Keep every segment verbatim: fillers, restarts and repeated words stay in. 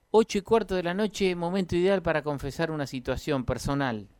ocho y cuarto de la noche, momento ideal para confesar una situación personal.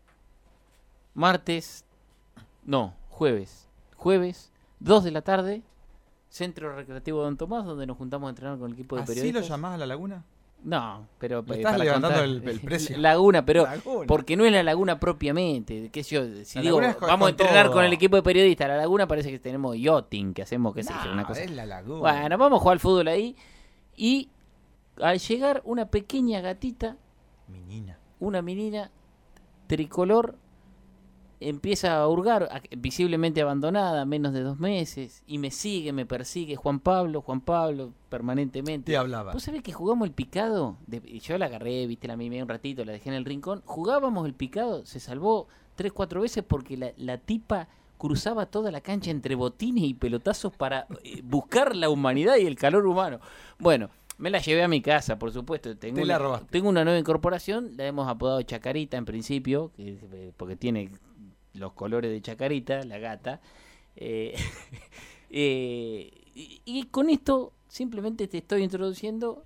Martes, no, jueves. Jueves, dos de la tarde, Centro Recreativo Don Tomás, donde nos juntamos a entrenar con el equipo de periodistas. ¿Así lo llamás a la laguna? No, pero Le eh, estás para levantando contar, el, el precio. Laguna, pero Laguna. porque no es la laguna propiamente. ¿Qué sé yo? Si La digo, laguna es con- vamos a con entrenar todo. con el equipo de periodistas, la laguna parece que tenemos yachting, que hacemos, qué sé yo, una No, cosa. es la laguna. Bueno, vamos a jugar al fútbol ahí. Y al llegar una pequeña gatita, Menina. una menina tricolor, empieza a hurgar, a- visiblemente abandonada, menos de dos meses, y me sigue, me persigue Juan Pablo, Juan Pablo, permanentemente. Te hablaba. ¿Vos sabés que jugamos el picado? De- yo la agarré, viste, la mimé un ratito, la dejé en el rincón. Jugábamos el picado, se salvó tres, cuatro veces porque la, la tipa cruzaba toda la cancha entre botines y pelotazos para eh, buscar la humanidad y el calor humano. Bueno, me la llevé a mi casa, por supuesto. Tengo Te una, la robaste. Tengo una nueva incorporación, la hemos apodado Chacarita en principio, que, eh, porque tiene los colores de Chacarita, la gata. Eh, eh, y, y con esto simplemente te estoy introduciendo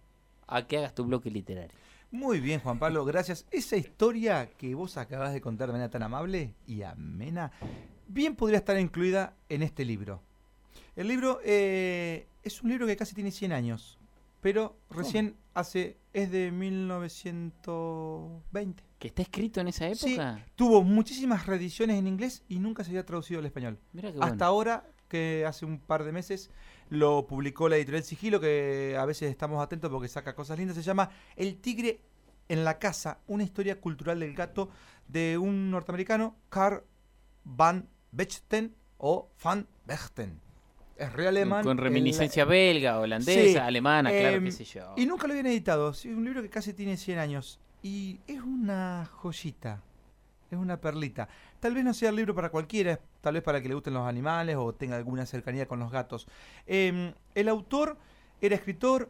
a que hagas tu bloque literario. Muy bien, Juan Pablo, gracias. Esa historia que vos acabas de contar de manera tan amable y amena, bien podría estar incluida en este libro. El libro eh, es un libro que casi tiene cien años, pero recién hace, es de mil novecientos veinte. ¿Que está escrito en esa Sí, época? tuvo muchísimas reediciones en inglés y nunca se había traducido al español. Mira qué Hasta bueno. ahora, que hace un par de meses, lo publicó la editorial Sigilo, que a veces estamos atentos porque saca cosas lindas. Se llama El tigre en la casa, una historia cultural del gato de un norteamericano, Carl van Vechten o Van Vechten. Es re alemán. Con reminiscencia El- belga, holandesa, Sí, alemana, claro, em, qué sé yo. Y nunca lo habían editado. Sí, es un libro que casi tiene cien años. Y es una joyita. Es una perlita. Tal vez no sea el libro para cualquiera. Tal vez para que le gusten los animales o tenga alguna cercanía con los gatos. Eh, el autor era escritor,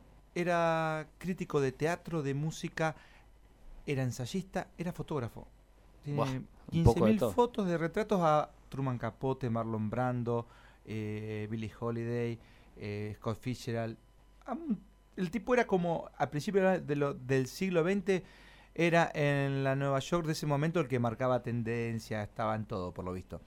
era crítico de teatro, de música, era ensayista, era fotógrafo. Buah, Tiene un poco de quince mil todo. fotos de retratos a Truman Capote, Marlon Brando, eh, Billie Holiday, eh, Scott Fitzgerald. Ah, un- El tipo era como, a principios de lo- del siglo veinte, era en la Nueva York de ese momento el que marcaba tendencia, estaba en todo, por lo visto.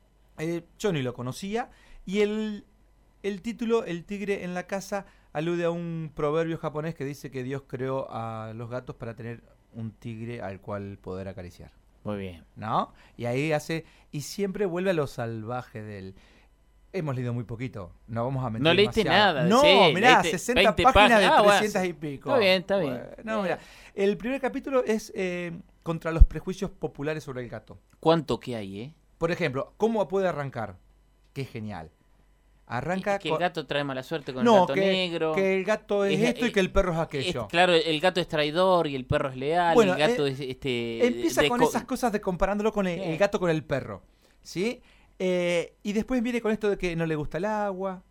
Eh, yo ni lo conocía, y el, el título, El tigre en la casa, alude a un proverbio japonés que dice que Dios creó a los gatos para tener un tigre al cual poder acariciar, Muy bien. ¿no? Y ahí hace, y siempre vuelve a lo salvaje del... Hemos leído muy poquito, no vamos a mentir. No leíste demasiado. nada, No, sí, mirá, leíste sesenta veinte páginas de páginas. Ah, bueno, trescientas sí. y pico. Está bien, está bien. Bueno, Eh. mira, el primer capítulo es eh, contra los prejuicios populares sobre el gato. ¿Cuánto que hay, eh? Por ejemplo, ¿cómo puede arrancar? Que es genial. Arranca que con... el gato trae mala suerte con no, el gato que, negro. que el gato es, Es- esto y eh, que el perro es Es- aquello. claro, el gato es traidor y el perro es leal. Bueno, el gato eh, es este. Empieza de con co- esas cosas de comparándolo con el, Sí. el gato con el perro, ¿sí? Eh, y después viene con esto de que no le gusta el agua,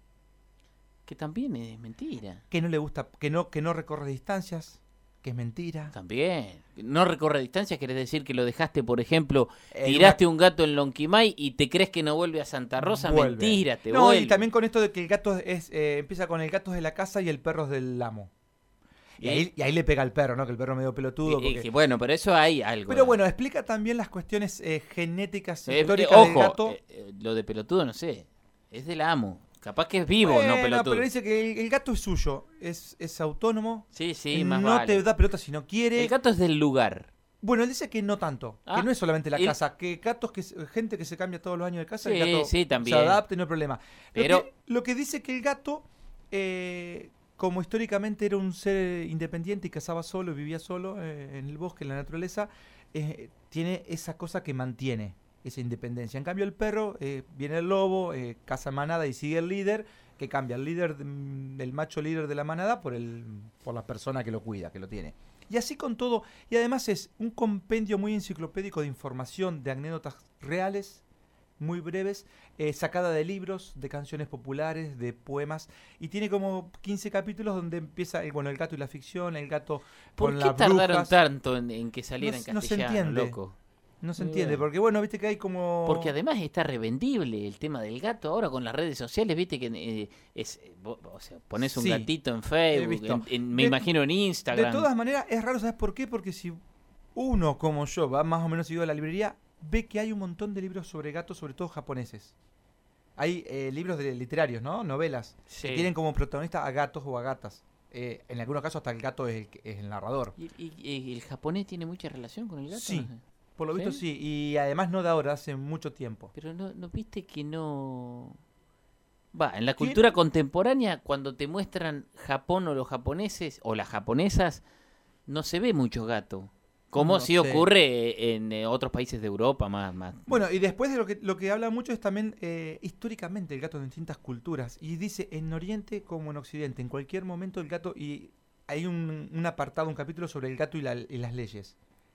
Que también es mentira. que no le gusta, que no, que no recorre distancias, que es mentira. También. No recorre distancias, querés decir que lo dejaste, por ejemplo, Eh, tiraste un gato en Lonquimay y te crees que no vuelve a Santa Rosa. Vuelve. Mentira, te No, vuelve. y también con esto de que el gato es, eh, empieza con el gato es de la casa y el perro es del amo. Y, Y- ahí, y ahí le pega al perro, ¿no? Que el perro es medio pelotudo. Y- y porque- que, bueno, pero eso hay algo. Pero bueno, explica también las cuestiones eh, genéticas Eh, eh, históricas del ojo, gato. eh, eh, lo de pelotudo no sé. Es del amo. Capaz que es vivo, Bueno, no pelotudo. pero dice que el, el gato es suyo, es, es autónomo, Sí, sí, más no vale. te da pelota si no quiere. El gato es del lugar. Bueno, él dice que no tanto, Ah, que no es solamente la el- casa, que gatos, que se- gente que se cambia todos los años de casa, Sí, el gato sí, también. se adapta y no hay problema. Pero- Lo que, lo que dice que el gato, eh, como históricamente era un ser independiente y cazaba solo, vivía solo eh, en el bosque, en la naturaleza, eh, tiene esa cosa que mantiene esa independencia. En cambio el perro, eh, viene el lobo, eh, caza en manada y sigue el líder, que cambia el líder, de- el macho líder de la manada por, el, por la persona que lo cuida, que lo tiene. Y así con todo, y además es un compendio muy enciclopédico de información, de anécdotas reales, muy breves, eh, sacada de libros, de canciones populares, de poemas, y tiene como quince capítulos donde empieza, el, bueno, el gato y la ficción, el gato ¿Por con qué las tardaron brujas. tanto en, en que saliera No- en no se castellano, entiende. loco? No se Muy entiende, bueno. porque bueno, viste que hay como... Porque además está revendible el tema del gato ahora con las redes sociales, viste que eh, es, eh, vos, o sea, pones un Sí, gatito en he Facebook, visto. en- en- me De- imagino en Instagram. De todas maneras, es raro, ¿sabes por qué? Porque si uno, como yo, va más o menos seguido a la librería, ve que hay un montón de libros sobre gatos, sobre todo japoneses. Hay eh, libros de literarios, ¿no? Novelas, Sí. que tienen como protagonista a gatos o a gatas. Eh, en algunos casos hasta el gato es el, que- es el narrador. ¿Y, y- y el japonés tiene mucha relación con el gato? Sí. No sé. Por lo visto ¿Sí? sí, y además no de ahora, hace mucho tiempo. Pero no, no viste que no... Va, en la ¿Quién? cultura contemporánea, cuando te muestran Japón o los japoneses o las japonesas, no se ve mucho gato. Como No si sé. ocurre en eh, otros países de Europa más. más. Bueno, y después de lo que, lo que habla mucho es también eh, históricamente el gato en distintas culturas. Y dice en Oriente como en Occidente, en cualquier momento el gato, y hay un, un apartado, un capítulo sobre el gato y, la- y las leyes.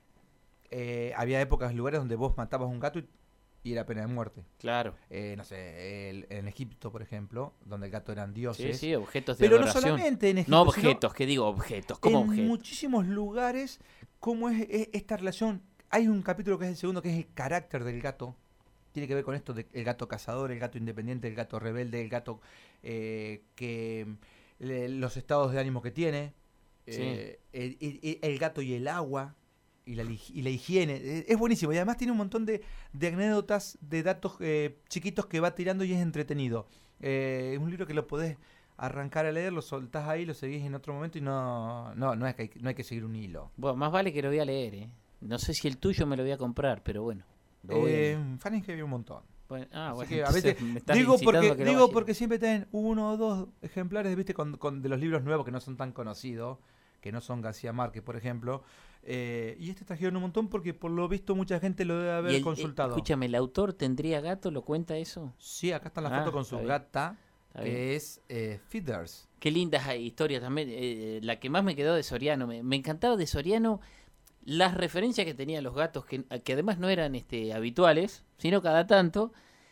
Eh, había épocas, lugares donde vos matabas un gato y, y era pena de muerte. Claro. Eh, no sé, el- en Egipto, por ejemplo, donde el gato eran Sí, dioses. sí, objetos de Pero no adoración. solamente en Egipto, No sino objetos, ¿qué digo? Objetos, ¿cómo en objetos? muchísimos lugares, cómo es, es esta relación. Hay un capítulo que es el segundo, que es el carácter del gato. Tiene que ver con esto del gato cazador, el gato independiente, el gato rebelde, el gato eh, que le- los estados de ánimo que tiene, Sí. eh, el, el- el gato y el agua y la, lig- y la higiene. Eh, Es buenísimo y además tiene un montón de, de anécdotas, de datos eh, chiquitos que va tirando y es entretenido. Eh, es un libro que lo podés arrancar a leer, lo soltás ahí, lo seguís en otro momento y no, no, no, es que hay, no hay que seguir un hilo. Bueno, más vale que lo voy a leer, ¿eh? No sé si el tuyo me lo voy a comprar, pero bueno. Lo voy a Eh, leer. Fahrenheit había un montón. Bueno, ah, Así bueno, que a entonces veces me estás digo incitando porque a que lo digo vaya. porque siempre tienen uno o dos ejemplares, viste, con, con- de los libros nuevos que no son tan conocidos, que no son García Márquez, por ejemplo. Eh, y este trajeron un montón porque por lo visto mucha gente lo debe Y haber el- eh, consultado. escúchame, ¿el autor tendría gato? ¿Lo cuenta eso? Sí, acá está la Ah, foto con está su bien. gata, Está bien. que es eh, Feeders. Qué lindas hay historias también. eh, la que más me quedó de Soriano. Me, me encantaba de Soriano las referencias que tenían los gatos, que, que además no eran este, habituales, sino cada tanto.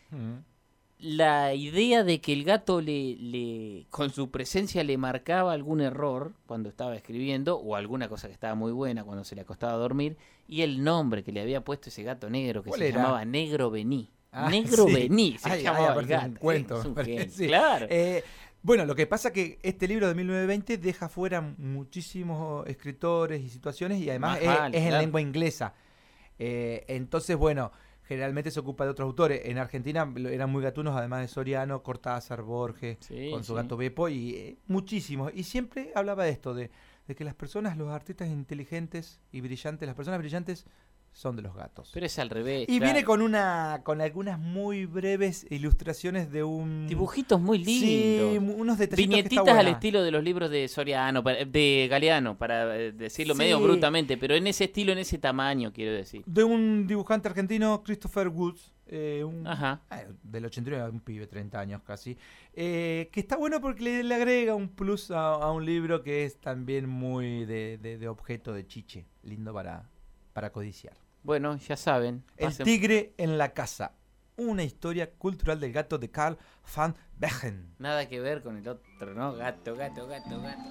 La idea de que el gato le, le con su presencia le marcaba algún error cuando estaba escribiendo o alguna cosa que estaba muy buena cuando se le acostaba a dormir, y el nombre que le había puesto ese gato negro que ¿Cuál se era? llamaba Negro Bení. Ah, Negro sí. Bení se Ay, ay, llamaba el aparte es gato. un cuento, Es un me genio, parece. claro. Eh, bueno, lo que pasa que este libro de mil novecientos veinte deja fuera muchísimos escritores y situaciones y además Más es, vale, es en claro. lengua inglesa. Eh, entonces, bueno, generalmente se ocupa de otros autores. En Argentina lo- eran muy gatunos, además de Soriano, Cortázar, Borges, Sí, con su sí. gato Beppo y eh, muchísimos. Y siempre hablaba de esto, de, de que las personas, los artistas inteligentes y brillantes, las personas brillantes son de los gatos. Pero es al revés. Y claro. viene con una con algunas muy breves ilustraciones de un... dibujitos muy Sí, lindos. mu- unos detallitos que está Viñetitas al buena. estilo de los libros de Soriano, para- de Galeano, para eh, decirlo Sí. medio brutamente, pero en ese estilo, en ese tamaño, quiero decir. De un dibujante argentino, Christopher Woods, eh, un, Ajá. eh, del ochenta y nueve, un pibe, treinta años casi, eh, que está bueno porque le, le agrega un plus a, a un libro que es también muy de, de- de objeto de chiche, lindo para, para codiciar. Bueno, ya saben. El pasen- tigre en la casa, una historia cultural del gato de Carl van Vegen. Nada que ver con el otro, ¿no? Gato, gato, gato, gato.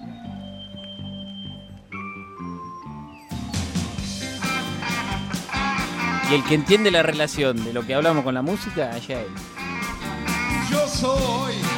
Y el que entiende la relación de lo que hablamos con la música, allá él. Yo soy